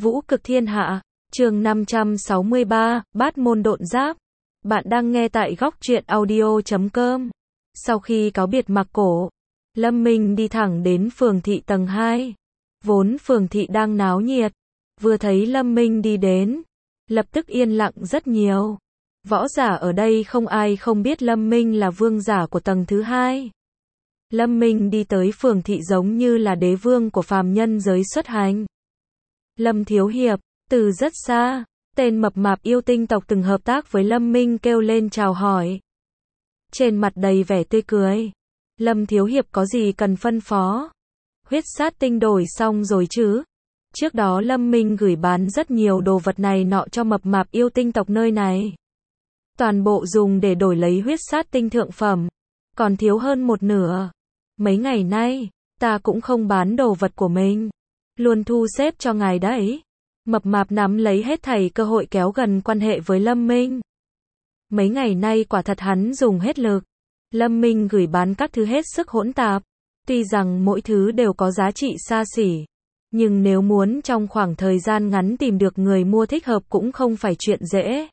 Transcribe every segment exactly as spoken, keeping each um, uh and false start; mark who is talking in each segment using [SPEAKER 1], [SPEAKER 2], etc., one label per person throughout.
[SPEAKER 1] Vũ cực thiên hạ, chương năm trăm sáu mươi ba, Bát môn độn giáp. Bạn đang nghe tại góc truyện audio chấm com. Sau khi cáo biệt Mạc Cổ, Lâm Minh đi thẳng đến phường thị tầng hai. Vốn phường thị đang náo nhiệt, vừa thấy Lâm Minh đi đến, lập tức yên lặng rất nhiều. Võ giả ở đây không ai không biết Lâm Minh là vương giả của tầng thứ hai. Lâm Minh đi tới phường thị giống như là đế vương của phàm nhân giới xuất hành. Lâm Thiếu Hiệp, từ rất xa, tên mập mạp yêu tinh tộc từng hợp tác với Lâm Minh kêu lên chào hỏi. Trên mặt đầy vẻ tươi cười. Lâm Thiếu Hiệp có gì cần phân phó? Huyết sát tinh đổi xong rồi chứ? Trước đó Lâm Minh gửi bán rất nhiều đồ vật này nọ cho mập mạp yêu tinh tộc nơi này. Toàn bộ dùng để đổi lấy huyết sát tinh thượng phẩm. Còn thiếu hơn một nửa. Mấy ngày nay, ta cũng không bán đồ vật của mình. Luôn thu xếp cho ngài đấy. Mập mạp nắm lấy hết thảy cơ hội kéo gần quan hệ với Lâm Minh. Mấy ngày nay quả thật hắn dùng hết lực. Lâm Minh gửi bán các thứ hết sức hỗn tạp. Tuy rằng mỗi thứ đều có giá trị xa xỉ. Nhưng nếu muốn trong khoảng thời gian ngắn tìm được người mua thích hợp cũng không phải chuyện dễ.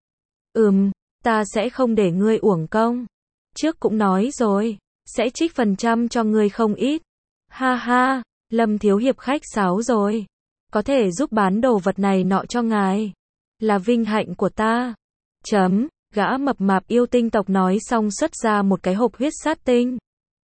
[SPEAKER 1] Ừm, ta sẽ không để ngươi uổng công. Trước cũng nói rồi, sẽ trích phần trăm cho ngươi không ít. Ha ha, Lâm Thiếu Hiệp khách sáo rồi. Có thể giúp bán đồ vật này nọ cho ngài. Là vinh hạnh của ta. Chấm, gã mập mạp yêu tinh tộc nói xong xuất ra một cái hộp huyết sát tinh.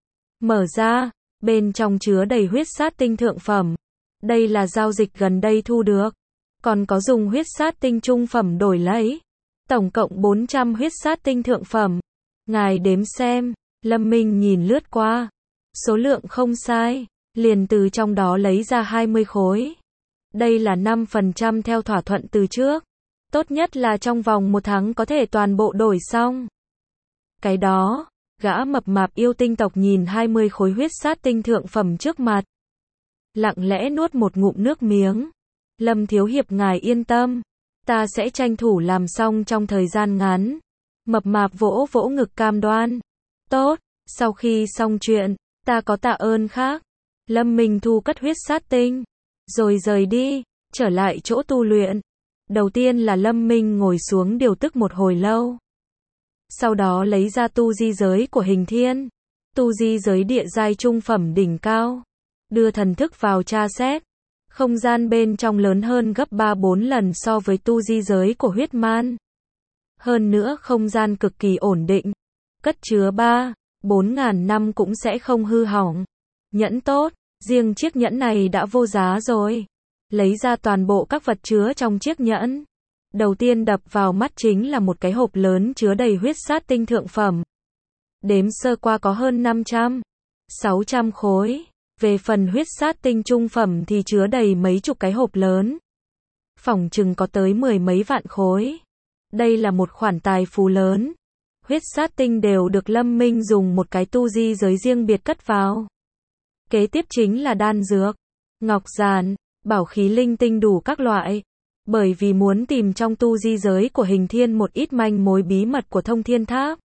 [SPEAKER 1] Mở ra, bên trong chứa đầy huyết sát tinh thượng phẩm. Đây là giao dịch gần đây thu được. Còn có dùng huyết sát tinh trung phẩm đổi lấy. Tổng cộng bốn trăm huyết sát tinh thượng phẩm. Ngài đếm xem. Lâm Minh nhìn lướt qua. Số lượng không sai. Liền từ trong đó lấy ra hai mươi khối. Đây là năm phần trăm theo thỏa thuận từ trước. Tốt nhất là trong vòng một tháng có thể toàn bộ đổi xong. Cái đó, gã mập mạp yêu tinh tộc nhìn hai mươi khối huyết sát tinh thượng phẩm trước mặt. Lặng lẽ nuốt một ngụm nước miếng. Lâm Thiếu Hiệp ngài yên tâm. Ta sẽ tranh thủ làm xong trong thời gian ngắn. Mập mạp vỗ vỗ ngực cam đoan. Tốt, sau khi xong chuyện, ta có tạ ơn khác. Lâm Minh thu cất huyết sát tinh. Rồi rời đi, trở lại chỗ tu luyện. Đầu tiên là Lâm Minh ngồi xuống điều tức một hồi lâu. Sau đó lấy ra tu di giới của hình thiên. Tu di giới địa giai trung phẩm đỉnh cao. Đưa thần thức vào tra xét. Không gian bên trong lớn hơn gấp ba bốn lần so với tu di giới của huyết man. Hơn nữa không gian cực kỳ ổn định. Cất chứa ba, bốn ngàn năm cũng sẽ không hư hỏng. Nhẫn tốt. Riêng chiếc nhẫn này đã vô giá rồi. Lấy ra toàn bộ các vật chứa trong chiếc nhẫn. Đầu tiên đập vào mắt chính là một cái hộp lớn chứa đầy huyết sát tinh thượng phẩm. Đếm sơ qua có hơn năm trăm, sáu trăm khối. Về phần huyết sát tinh trung phẩm thì chứa đầy mấy chục cái hộp lớn. Phỏng chừng có tới mười mấy vạn khối. Đây là một khoản tài phú lớn. Huyết sát tinh đều được Lâm Minh dùng một cái tu di giới riêng biệt cất vào. Kế tiếp chính là đan dược, ngọc giản, bảo khí linh tinh đủ các loại. Bởi vì muốn tìm trong tu di giới của hình thiên một ít manh mối bí mật của thông thiên tháp.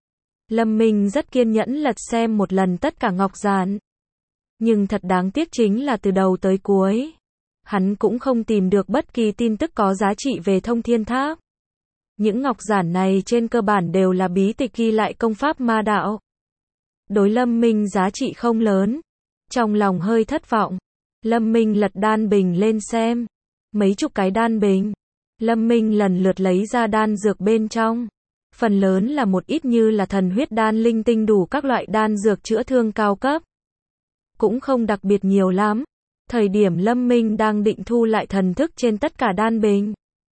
[SPEAKER 1] Lâm Minh rất kiên nhẫn lật xem một lần tất cả ngọc giản. Nhưng thật đáng tiếc chính là từ đầu tới cuối. Hắn cũng không tìm được bất kỳ tin tức có giá trị về thông thiên tháp. Những ngọc giản này trên cơ bản đều là bí tịch ghi lại công pháp ma đạo. Đối Lâm Minh giá trị không lớn. Trong lòng hơi thất vọng, Lâm Minh lật đan bình lên xem. Mấy chục cái đan bình. Lâm Minh lần lượt lấy ra đan dược bên trong. Phần lớn là một ít như là thần huyết đan linh tinh đủ các loại đan dược chữa thương cao cấp. Cũng không đặc biệt nhiều lắm. Thời điểm Lâm Minh đang định thu lại thần thức trên tất cả đan bình.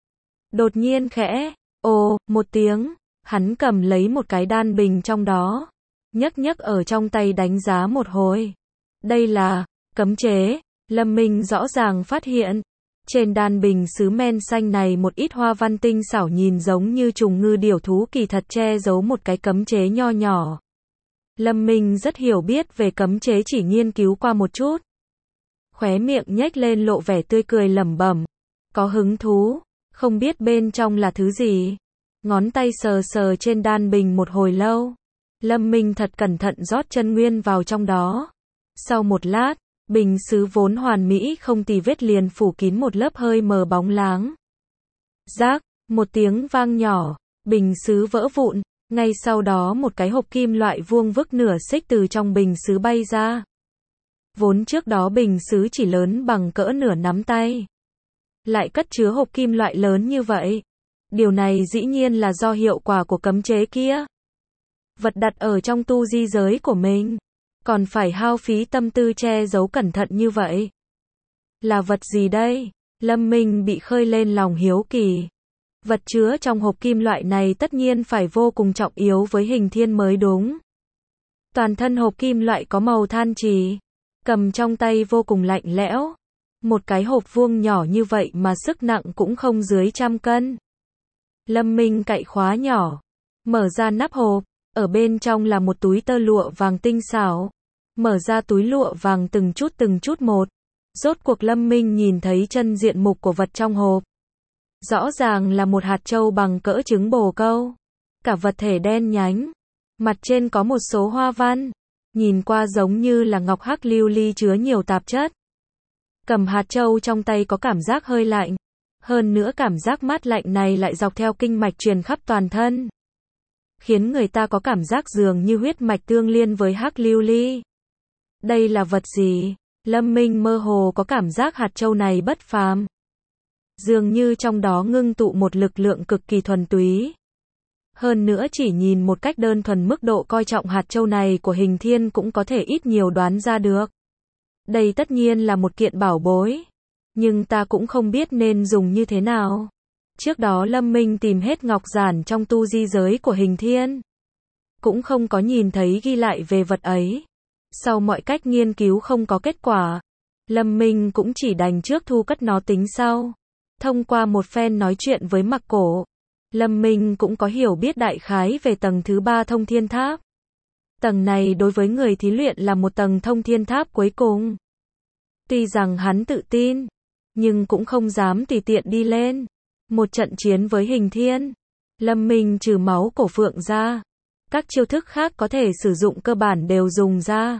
[SPEAKER 1] Đột nhiên khẽ, ồ, một tiếng, hắn cầm lấy một cái đan bình trong đó. Nhấc nhấc ở trong tay đánh giá một hồi. Đây là cấm chế. Lâm Minh rõ ràng phát hiện. Trên đan bình sứ men xanh này một ít hoa văn tinh xảo nhìn giống như trùng ngư điểu thú kỳ thật che giấu một cái cấm chế nho nhỏ. Lâm Minh rất hiểu biết về cấm chế chỉ nghiên cứu qua một chút. Khóe miệng nhếch lên lộ vẻ tươi cười lẩm bẩm. Có hứng thú, không biết bên trong là thứ gì. Ngón tay sờ sờ trên đan bình một hồi lâu. Lâm Minh thật cẩn thận rót chân nguyên vào trong đó. Sau một lát, Bình sứ vốn hoàn mỹ không tì vết liền phủ kín một lớp hơi mờ bóng láng. Rác, một tiếng vang nhỏ, bình sứ vỡ vụn, ngay sau đó một cái hộp kim loại vuông vức nửa xích từ trong bình sứ bay ra. Vốn trước đó bình sứ chỉ lớn bằng cỡ nửa nắm tay, lại cất chứa hộp kim loại lớn như vậy. Điều này dĩ nhiên là do hiệu quả của cấm chế kia. Vật đặt ở trong tu di giới của mình, còn phải hao phí tâm tư che giấu cẩn thận như vậy. Là vật gì đây? Lâm Minh bị khơi lên lòng hiếu kỳ. Vật chứa trong hộp kim loại này tất nhiên phải vô cùng trọng yếu với Hình Thiên mới đúng. Toàn thân hộp kim loại có màu than trì, cầm trong tay vô cùng lạnh lẽo. Một cái hộp vuông nhỏ như vậy mà sức nặng cũng không dưới trăm cân. Lâm Minh cạy khóa nhỏ, mở ra nắp hộp, ở bên trong là một túi tơ lụa vàng tinh xảo. Mở ra túi lụa vàng từng chút từng chút một. Rốt cuộc Lâm Minh nhìn thấy chân diện mục của vật trong hộp. Rõ ràng là một hạt châu bằng cỡ trứng bồ câu. Cả vật thể đen nhánh, mặt trên có một số hoa văn, nhìn qua giống như là ngọc hắc lưu ly chứa nhiều tạp chất. Cầm hạt châu trong tay có cảm giác hơi lạnh, hơn nữa cảm giác mát lạnh này lại dọc theo kinh mạch truyền khắp toàn thân, khiến người ta có cảm giác dường như huyết mạch tương liên với hắc lưu ly. Đây là vật gì? Lâm Minh mơ hồ có cảm giác hạt châu này bất phàm. Dường như trong đó ngưng tụ một lực lượng cực kỳ thuần túy. Hơn nữa chỉ nhìn một cách đơn thuần mức độ coi trọng hạt châu này của Hình Thiên cũng có thể ít nhiều đoán ra được. Đây tất nhiên là một kiện bảo bối. Nhưng ta cũng không biết nên dùng như thế nào. Trước đó Lâm Minh tìm hết ngọc giản trong tu di giới của Hình Thiên, cũng không có nhìn thấy ghi lại về vật ấy. Sau mọi cách nghiên cứu không có kết quả, Lâm Minh cũng chỉ đành trước thu cất nó tính sau. Thông qua một phen nói chuyện với Mặc Cổ, Lâm Minh cũng có hiểu biết đại khái về tầng thứ ba thông thiên tháp. Tầng này đối với người thí luyện là một tầng thông thiên tháp cuối cùng. Tuy rằng hắn tự tin, nhưng cũng không dám tùy tiện đi lên. Một trận chiến với Hình Thiên, Lâm Minh trừ máu cổ phượng ra, các chiêu thức khác có thể sử dụng cơ bản đều dùng ra.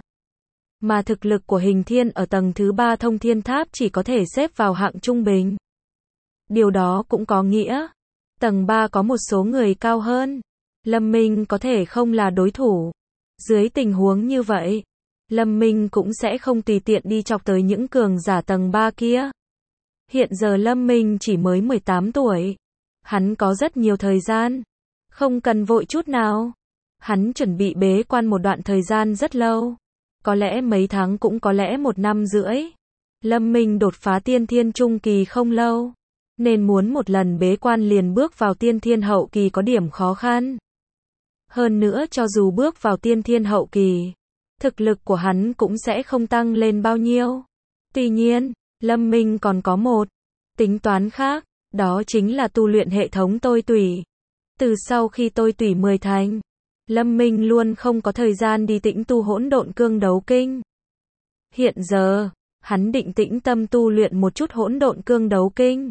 [SPEAKER 1] Mà thực lực của Hình Thiên ở tầng thứ ba thông thiên tháp chỉ có thể xếp vào hạng trung bình. Điều đó cũng có nghĩa, tầng ba có một số người cao hơn, Lâm Minh có thể không là đối thủ. Dưới tình huống như vậy, Lâm Minh cũng sẽ không tùy tiện đi chọc tới những cường giả tầng ba kia. Hiện giờ Lâm Minh chỉ mới mười tám tuổi. Hắn có rất nhiều thời gian, không cần vội chút nào. Hắn chuẩn bị bế quan một đoạn thời gian rất lâu. Có lẽ mấy tháng cũng có lẽ một năm rưỡi. Lâm Minh đột phá tiên thiên trung kỳ không lâu, nên muốn một lần bế quan liền bước vào tiên thiên hậu kỳ có điểm khó khăn. Hơn nữa cho dù bước vào tiên thiên hậu kỳ, thực lực của hắn cũng sẽ không tăng lên bao nhiêu. Tuy nhiên, Lâm Minh còn có một tính toán khác, đó chính là tu luyện hệ thống tôi tủy. Từ sau khi tôi tủy mười thành, Lâm Minh luôn không có thời gian đi tĩnh tu hỗn độn cương đấu kinh. Hiện giờ, hắn định tĩnh tâm tu luyện một chút hỗn độn cương đấu kinh.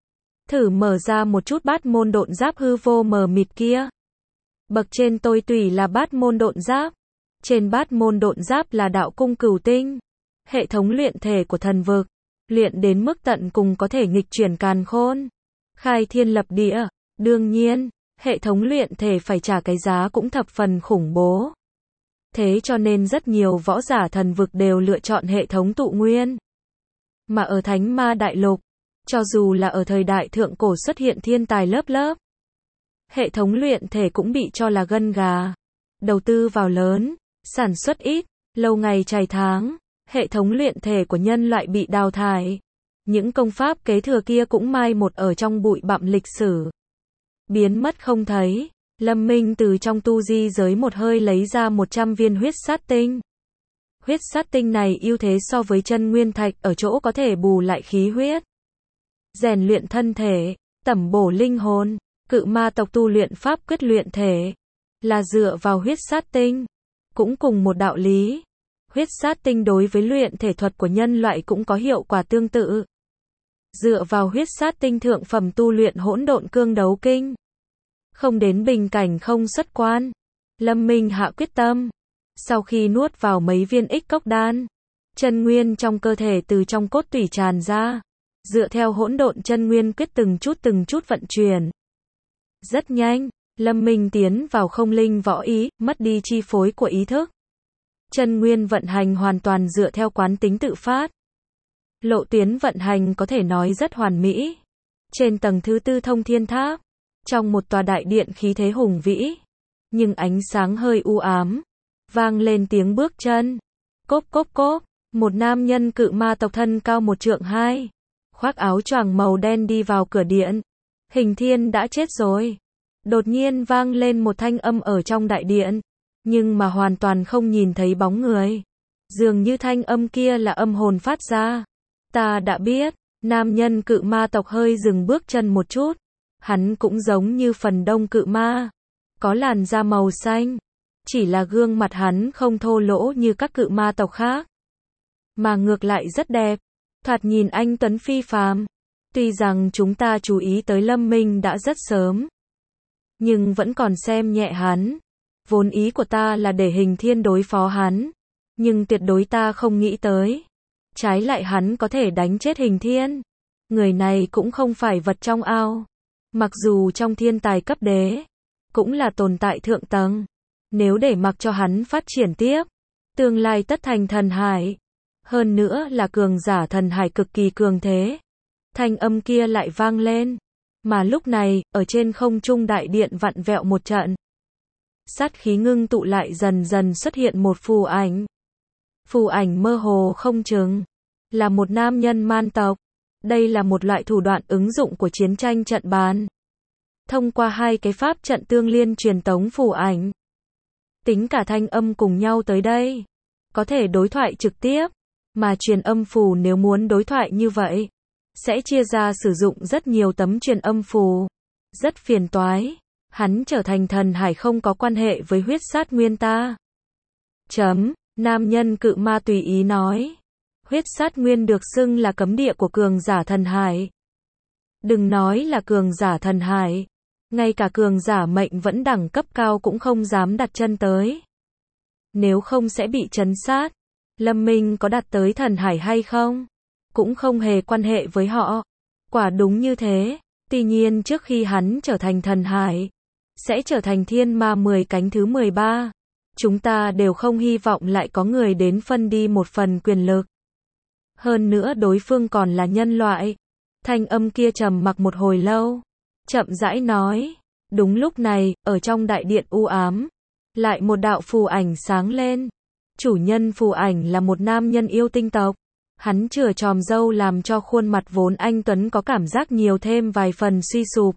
[SPEAKER 1] Thử mở ra một chút bát môn độn giáp hư vô mờ mịt kia. Bậc trên tôi tủy là bát môn độn giáp. Trên bát môn độn giáp là đạo cung cửu tinh. Hệ thống luyện thể của thần vực. Luyện đến mức tận cùng có thể nghịch chuyển càn khôn, khai thiên lập địa. Đương nhiên, hệ thống luyện thể phải trả cái giá cũng thập phần khủng bố. Thế cho nên rất nhiều võ giả thần vực đều lựa chọn hệ thống tụ nguyên. Mà ở Thánh Ma Đại Lục, cho dù là ở thời đại thượng cổ xuất hiện thiên tài lớp lớp, hệ thống luyện thể cũng bị cho là gân gà. Đầu tư vào lớn, sản xuất ít, lâu ngày trải tháng, hệ thống luyện thể của nhân loại bị đào thải. Những công pháp kế thừa kia cũng mai một ở trong bụi bặm lịch sử, biến mất không thấy. Lâm Minh từ trong tu di giới một hơi lấy ra một trăm viên huyết sát tinh. Huyết sát tinh này ưu thế so với chân nguyên thạch ở chỗ có thể bù lại khí huyết, rèn luyện thân thể, tẩm bổ linh hồn. Cự ma tộc tu luyện pháp quyết luyện thể là dựa vào huyết sát tinh, cũng cùng một đạo lý. Huyết sát tinh đối với luyện thể thuật của nhân loại cũng có hiệu quả tương tự. Dựa vào huyết sát tinh thượng phẩm tu luyện hỗn độn cương đấu kinh, không đến bình cảnh không xuất quan. Lâm Minh hạ quyết tâm, sau khi nuốt vào mấy viên ích cốc đan, Chân nguyên trong cơ thể từ trong cốt tủy tràn ra, dựa theo hỗn độn chân nguyên quyết từng chút từng chút vận chuyển. Rất nhanh, Lâm Minh tiến vào không linh võ ý, mất đi chi phối của ý thức. Chân nguyên vận hành hoàn toàn dựa theo quán tính tự phát. Lộ tuyến vận hành có thể nói rất hoàn mỹ. Trên tầng thứ tư thông thiên tháp, trong một tòa đại điện khí thế hùng vĩ, nhưng ánh sáng hơi u ám, vang lên tiếng bước chân. Cốp cốp cốp, một nam nhân cự ma tộc thân cao một trượng hai, khoác áo choàng màu đen đi vào cửa điện. Hình Thiên đã chết rồi. Đột nhiên vang lên một thanh âm ở trong đại điện, nhưng mà hoàn toàn không nhìn thấy bóng người. Dường như thanh âm kia là âm hồn phát ra. Ta đã biết. Nam nhân cự ma tộc hơi dừng bước chân một chút. Hắn cũng giống như phần đông cự ma, có làn da màu xanh, chỉ là gương mặt hắn không thô lỗ như các cự ma tộc khác, mà ngược lại rất đẹp, thoạt nhìn anh tuấn phi phàm. Tuy rằng chúng ta chú ý tới Lâm Minh đã rất sớm, nhưng vẫn còn xem nhẹ hắn. Vốn ý của ta là để Hình Thiên đối phó hắn, nhưng tuyệt đối ta không nghĩ tới, trái lại hắn có thể đánh chết Hình Thiên. Người này cũng không phải vật trong ao, mặc dù trong thiên tài cấp đế, cũng là tồn tại thượng tầng. Nếu để mặc cho hắn phát triển tiếp, tương lai tất thành thần hải. Hơn nữa là cường giả thần hải cực kỳ cường thế. Thanh âm kia lại vang lên. Mà lúc này, ở trên không trung đại điện vặn vẹo một trận. Sát khí ngưng tụ lại dần dần xuất hiện một phù ảnh. Phù ảnh mơ hồ không chừng, là một nam nhân man tộc. Đây là một loại thủ đoạn ứng dụng của chiến tranh trận bàn. Thông qua hai cái pháp trận tương liên truyền tống phù ảnh. Tính cả thanh âm cùng nhau tới đây. Có thể đối thoại trực tiếp. Mà truyền âm phù nếu muốn đối thoại như vậy, sẽ chia ra sử dụng rất nhiều tấm truyền âm phù. Rất phiền toái. Hắn trở thành thần hải không có quan hệ với huyết sát nguyên ta. Chấm, nam nhân cự ma tùy ý nói. Huyết sát nguyên được xưng là cấm địa của cường giả thần hải. Đừng nói là cường giả thần hải, ngay cả cường giả mệnh vẫn đẳng cấp cao cũng không dám đặt chân tới. Nếu không sẽ bị trấn sát. Lâm Minh có đặt tới thần hải hay không, cũng không hề quan hệ với họ. Quả đúng như thế. Tuy nhiên trước khi hắn trở thành thần hải, sẽ trở thành thiên ma mười cánh thứ mười ba. Chúng ta đều không hy vọng lại có người đến phân đi một phần quyền lực. Hơn nữa đối phương còn là nhân loại. Thanh âm kia trầm mặc một hồi lâu, chậm rãi nói. Đúng lúc này, ở trong đại điện u ám, lại một đạo phù ảnh sáng lên. Chủ nhân phù ảnh là một nam nhân yêu tinh tộc. Hắn chừa chòm râu làm cho khuôn mặt vốn anh tuấn có cảm giác nhiều thêm vài phần suy sụp.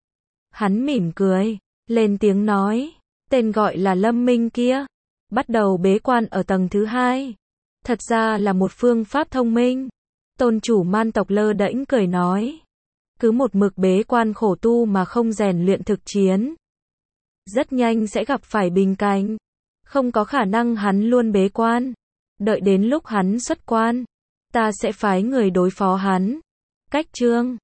[SPEAKER 1] Hắn mỉm cười, lên tiếng nói. Tên gọi là Lâm Minh kia, bắt đầu bế quan ở tầng thứ hai. Thật ra là một phương pháp thông minh. Tôn chủ man tộc lơ đễnh cười nói. Cứ một mực bế quan khổ tu mà không rèn luyện thực chiến, rất nhanh sẽ gặp phải bình cảnh. Không có khả năng hắn luôn bế quan. Đợi đến lúc hắn xuất quan, ta sẽ phái người đối phó hắn. Cách chương